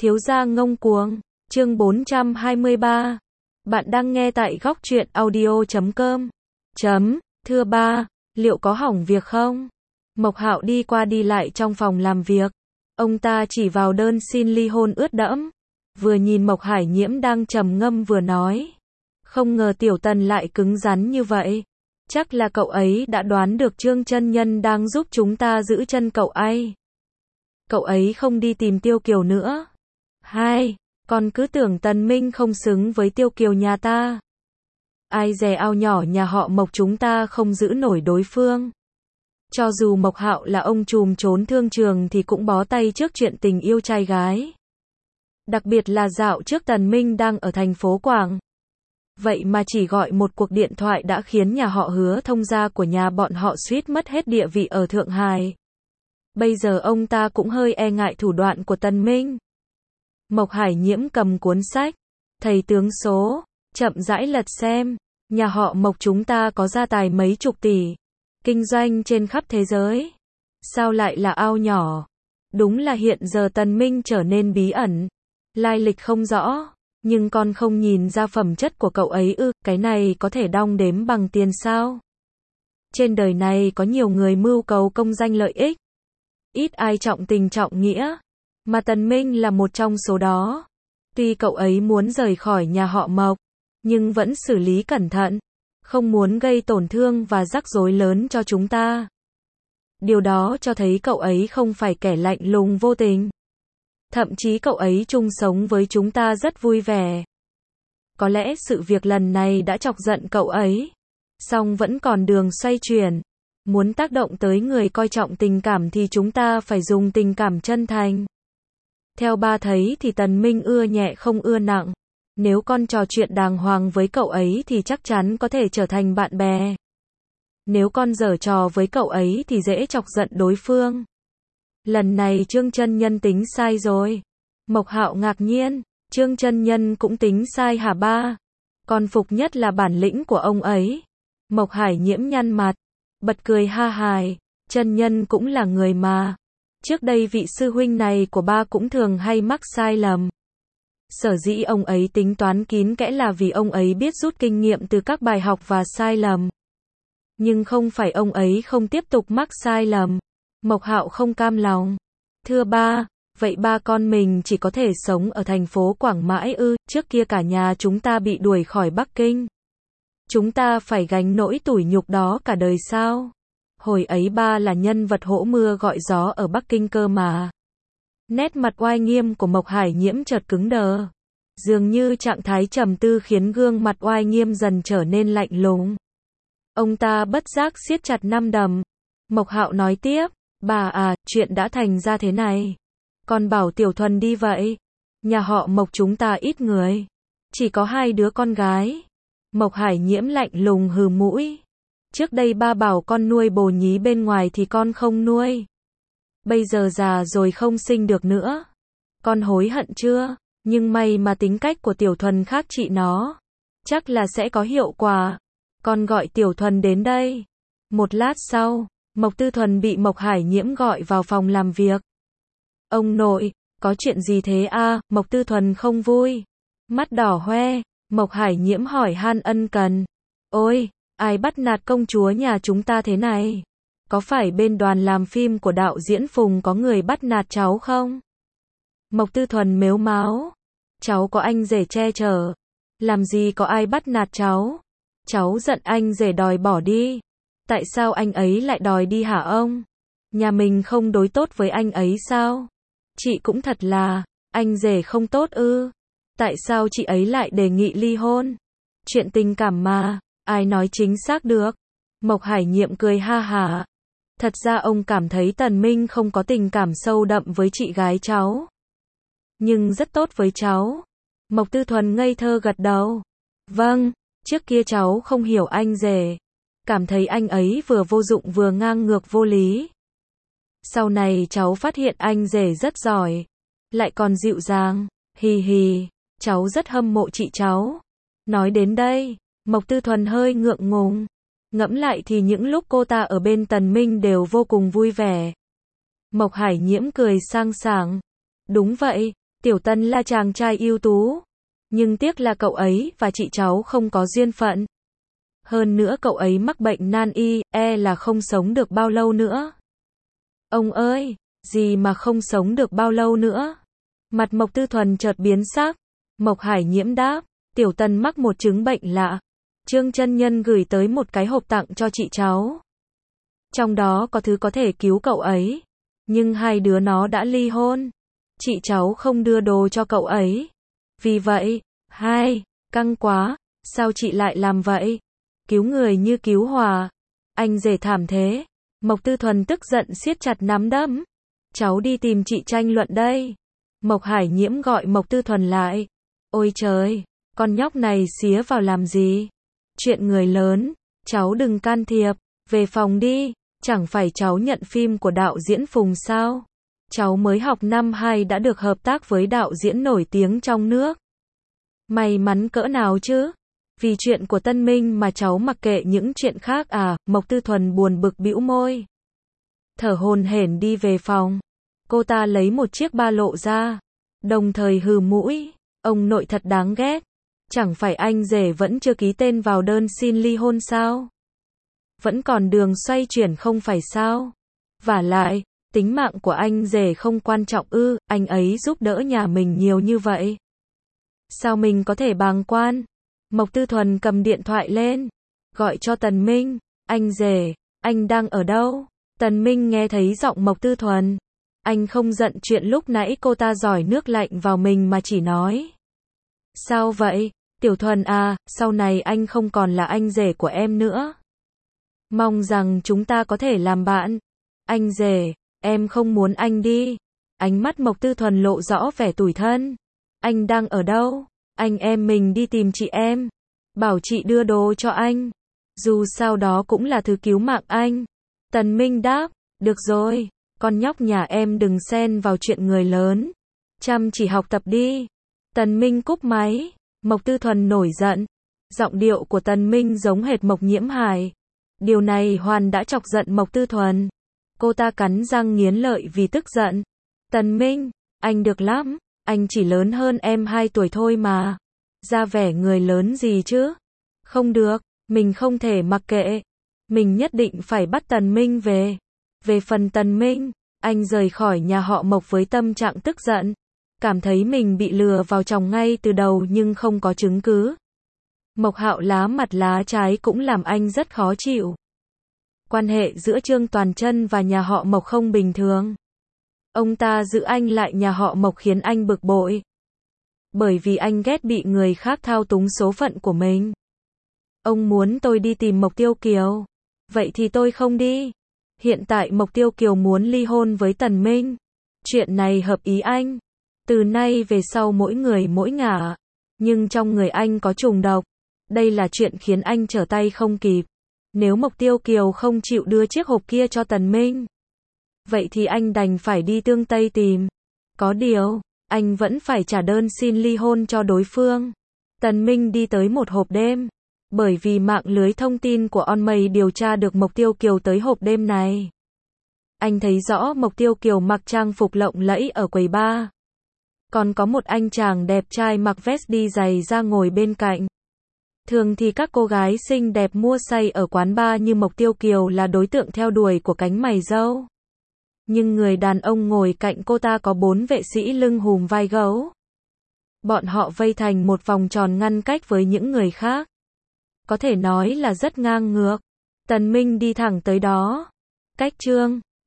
Thiếu gia ngông cuồng, chương 423. Bạn đang nghe tại góc truyện audio.com. Thưa ba, liệu có hỏng việc không? Mộc Hạo đi qua đi lại trong phòng làm việc. Ông ta chỉ vào đơn xin ly hôn ướt đẫm. Vừa nhìn Mộc Hải Nhiễm đang trầm ngâm vừa nói. Không ngờ Tiểu Tần lại cứng rắn như vậy. Chắc là cậu ấy đã đoán được Trương chân nhân đang giúp chúng ta giữ chân cậu ấy. Cậu ấy không đi tìm Tiêu Kiều nữa. Hai, con cứ tưởng Tần Minh không xứng với Tiêu Kiều nhà ta. Ai dè ao nhỏ nhà họ Mộc chúng ta không giữ nổi đối phương. Cho dù Mộc Hạo là ông trùm trốn thương trường thì cũng bó tay trước chuyện tình yêu trai gái. Đặc biệt là dạo trước Tần Minh đang ở thành phố Quảng. Vậy mà chỉ gọi một cuộc điện thoại đã khiến nhà họ Hứa thông gia của nhà bọn họ suýt mất hết địa vị ở Thượng Hải. Bây giờ ông ta cũng hơi e ngại thủ đoạn của Tần Minh. Mộc Hải Nhiễm cầm cuốn sách, thầy tướng số, chậm rãi lật xem. Nhà họ Mộc chúng ta có gia tài mấy chục tỷ, kinh doanh trên khắp thế giới. Sao lại là ao nhỏ? Đúng là hiện giờ Tần Minh trở nên bí ẩn, lai lịch không rõ. Nhưng con không nhìn ra phẩm chất của cậu ấy ư? Cái này có thể đong đếm bằng tiền sao? Trên đời này có nhiều người mưu cầu công danh lợi ích, ít ai trọng tình trọng nghĩa, mà Tần Minh là một trong số đó. Tuy cậu ấy muốn rời khỏi nhà họ Mộc, nhưng vẫn xử lý cẩn thận, không muốn gây tổn thương và rắc rối lớn cho chúng ta. Điều đó cho thấy cậu ấy không phải kẻ lạnh lùng vô tình. Thậm chí cậu ấy chung sống với chúng ta rất vui vẻ. Có lẽ sự việc lần này đã chọc giận cậu ấy, song vẫn còn đường xoay chuyển. Muốn tác động tới người coi trọng tình cảm thì chúng ta phải dùng tình cảm chân thành. Theo ba thấy thì Tần Minh ưa nhẹ không ưa nặng. Nếu con trò chuyện đàng hoàng với cậu ấy thì chắc chắn có thể trở thành bạn bè. Nếu con giở trò với cậu ấy thì dễ chọc giận đối phương. Lần này Trương chân nhân tính sai rồi. Mộc Hạo ngạc nhiên, Trương chân nhân cũng tính sai hả ba? Con phục nhất là bản lĩnh của ông ấy. Mộc Hải Nhiễm nhăn mặt, bật cười ha hài, chân nhân cũng là người mà. Trước đây vị sư huynh này của ba cũng thường hay mắc sai lầm. Sở dĩ ông ấy tính toán kín kẽ là vì ông ấy biết rút kinh nghiệm từ các bài học và sai lầm. Nhưng không phải ông ấy không tiếp tục mắc sai lầm. Mộc Hạo không cam lòng. Thưa ba, vậy ba con mình chỉ có thể sống ở thành phố Quảng mãi ư? Trước kia cả nhà chúng ta bị đuổi khỏi Bắc Kinh. Chúng ta phải gánh nỗi tủi nhục đó cả đời sao? Hồi ấy ba là nhân vật hỗ mưa gọi gió ở Bắc Kinh cơ mà. Nét mặt oai nghiêm của Mộc Hải Nhiễm chợt cứng đờ. Dường như trạng thái trầm tư khiến gương mặt oai nghiêm dần trở nên lạnh lùng. Ông ta bất giác siết chặt nắm đấm. Mộc Hạo nói tiếp, bà à, chuyện đã thành ra thế này. Con bảo Tiểu Thuần đi vậy. Nhà họ Mộc chúng ta ít người, chỉ có 2 đứa con gái. Mộc Hải Nhiễm lạnh lùng hừ mũi. Trước đây ba bảo con nuôi bồ nhí bên ngoài thì con không nuôi. Bây giờ già rồi không sinh được nữa. Con hối hận chưa? Nhưng may mà tính cách của Tiểu Thuần khác chị nó. Chắc là sẽ có hiệu quả. Con gọi Tiểu Thuần đến đây. Một lát sau, Mộc Tư Thuần bị Mộc Hải Nhiễm gọi vào phòng làm việc. Ông nội, có chuyện gì thế a? Mộc Tư Thuần không vui, mắt đỏ hoe. Mộc Hải Nhiễm hỏi han ân cần. Ôi, ai bắt nạt công chúa nhà chúng ta thế này? Có phải bên đoàn làm phim của đạo diễn Phùng có người bắt nạt cháu không? Mộc Tư Thuần mếu máo. Cháu có anh rể che chở. Làm gì có ai bắt nạt cháu? Cháu giận anh rể đòi bỏ đi. Tại sao anh ấy lại đòi đi hả ông? Nhà mình không đối tốt với anh ấy sao? Chị cũng thật là, anh rể không tốt ư? Tại sao chị ấy lại đề nghị ly hôn? Chuyện tình cảm mà, ai nói chính xác được? Mộc Hải Nhiễm cười ha hả. Thật ra ông cảm thấy Tần Minh không có tình cảm sâu đậm với chị gái cháu, nhưng rất tốt với cháu. Mộc Tư Thuần ngây thơ gật đầu. Vâng, trước kia cháu không hiểu anh rể, cảm thấy anh ấy vừa vô dụng vừa ngang ngược vô lý. Sau này cháu phát hiện anh rể rất giỏi, lại còn dịu dàng, hì hì, cháu rất hâm mộ chị cháu. Nói đến đây, Mộc Tư Thuần hơi ngượng ngùng. Ngẫm lại thì những lúc cô ta ở bên Tần Minh đều vô cùng vui vẻ. Mộc Hải Nhiễm cười sang sảng. Đúng vậy, Tiểu Tân là chàng trai ưu tú, nhưng tiếc là cậu ấy và chị cháu không có duyên phận. Hơn nữa cậu ấy mắc bệnh nan y, là không sống được bao lâu nữa. Ông ơi, gì mà không sống được bao lâu nữa? Mặt Mộc Tư Thuần chợt biến sắc. Mộc Hải Nhiễm đáp, Tiểu Tân mắc một chứng bệnh lạ. Trương chân nhân gửi tới một cái hộp tặng cho chị cháu. Trong đó có thứ có thể cứu cậu ấy. Nhưng hai đứa nó đã ly hôn. Chị cháu không đưa đồ cho cậu ấy. Vì vậy, căng quá, sao chị lại làm vậy? Cứu người như cứu hòa. Anh rể thảm thế. Mộc Tư Thuần tức giận siết chặt nắm đấm. Cháu đi tìm chị tranh luận đây. Mộc Hải Nhiễm gọi Mộc Tư Thuần lại. Ôi trời, con nhóc này xía vào làm gì? Chuyện người lớn, cháu đừng can thiệp, về phòng đi, chẳng phải cháu nhận phim của đạo diễn Phùng sao? Cháu mới học năm 2 đã được hợp tác với đạo diễn nổi tiếng trong nước. May mắn cỡ nào chứ? Vì chuyện của Tân Minh mà cháu mặc kệ những chuyện khác à? Mộc Tư Thuần buồn bực bĩu môi. Thở hổn hển đi về phòng. Cô ta lấy một chiếc ba lô ra, đồng thời hừ mũi. Ông nội thật đáng ghét. Chẳng phải anh rể vẫn chưa ký tên vào đơn xin ly hôn sao? Vẫn còn đường xoay chuyển không phải sao? Vả lại, tính mạng của anh rể không quan trọng ư? Anh ấy giúp đỡ nhà mình nhiều như vậy. Sao mình có thể bàng quan? Mộc Tư Thuần cầm điện thoại lên, gọi cho Tần Minh. Anh rể, anh đang ở đâu? Tần Minh nghe thấy giọng Mộc Tư Thuần. Anh không giận chuyện lúc nãy cô ta giỏi nước lạnh vào mình mà chỉ nói. Sao vậy? Tiểu Thuần à, sau này anh không còn là anh rể của em nữa. Mong rằng chúng ta có thể làm bạn. Anh rể, em không muốn anh đi. Ánh mắt Mộc Tư Thuần lộ rõ vẻ tủi thân. Anh đang ở đâu? Anh em mình đi tìm chị em. Bảo chị đưa đồ cho anh. Dù sao đó cũng là thứ cứu mạng anh. Tần Minh đáp, được rồi, con nhóc nhà em đừng xen vào chuyện người lớn. Chăm chỉ học tập đi. Tần Minh cúp máy. Mộc Tư Thuần nổi giận. Giọng điệu của Tần Minh giống hệt Mộc Nhiễm Hải. Điều này hoàn đã chọc giận Mộc Tư Thuần. Cô ta cắn răng nghiến lợi vì tức giận. Tần Minh, anh được lắm. Anh chỉ lớn hơn em 2 tuổi thôi mà. Ra vẻ người lớn gì chứ? Không được, mình không thể mặc kệ. Mình nhất định phải bắt Tần Minh về. Về phần Tần Minh, anh rời khỏi nhà họ Mộc với tâm trạng tức giận. Cảm thấy mình bị lừa vào chồng ngay từ đầu nhưng không có chứng cứ. Mộc Hạo lá mặt lá trái cũng làm anh rất khó chịu. Quan hệ giữa Trương Toàn Chân và nhà họ Mộc không bình thường. Ông ta giữ anh lại nhà họ Mộc khiến anh bực bội. Bởi vì anh ghét bị người khác thao túng số phận của mình. Ông muốn tôi đi tìm Mộc Tiêu Kiều. Vậy thì tôi không đi. Hiện tại Mộc Tiêu Kiều muốn ly hôn với Tần Minh. Chuyện này hợp ý anh. Từ nay về sau mỗi người mỗi ngả. Nhưng trong người anh có trùng độc. Đây là chuyện khiến anh trở tay không kịp. Nếu Mộc Tiêu Kiều không chịu đưa chiếc hộp kia cho Tần Minh, vậy thì anh đành phải đi Tương Tây tìm. Có điều, anh vẫn phải trả đơn xin ly hôn cho đối phương. Tần Minh đi tới một hộp đêm. Bởi vì mạng lưới thông tin của OnMay điều tra được Mộc Tiêu Kiều tới hộp đêm này. Anh thấy rõ Mộc Tiêu Kiều mặc trang phục lộng lẫy ở quầy bar. Còn có một anh chàng đẹp trai mặc vest đi giày ra ngồi bên cạnh. Thường thì các cô gái xinh đẹp mua say ở quán bar như Mộc Tiêu Kiều là đối tượng theo đuổi của cánh mày râu. Nhưng người đàn ông ngồi cạnh cô ta có 4 vệ sĩ lưng hùm vai gấu. Bọn họ vây thành một vòng tròn ngăn cách với những người khác. Có thể nói là rất ngang ngược. Tần Minh đi thẳng tới đó. Cách Trương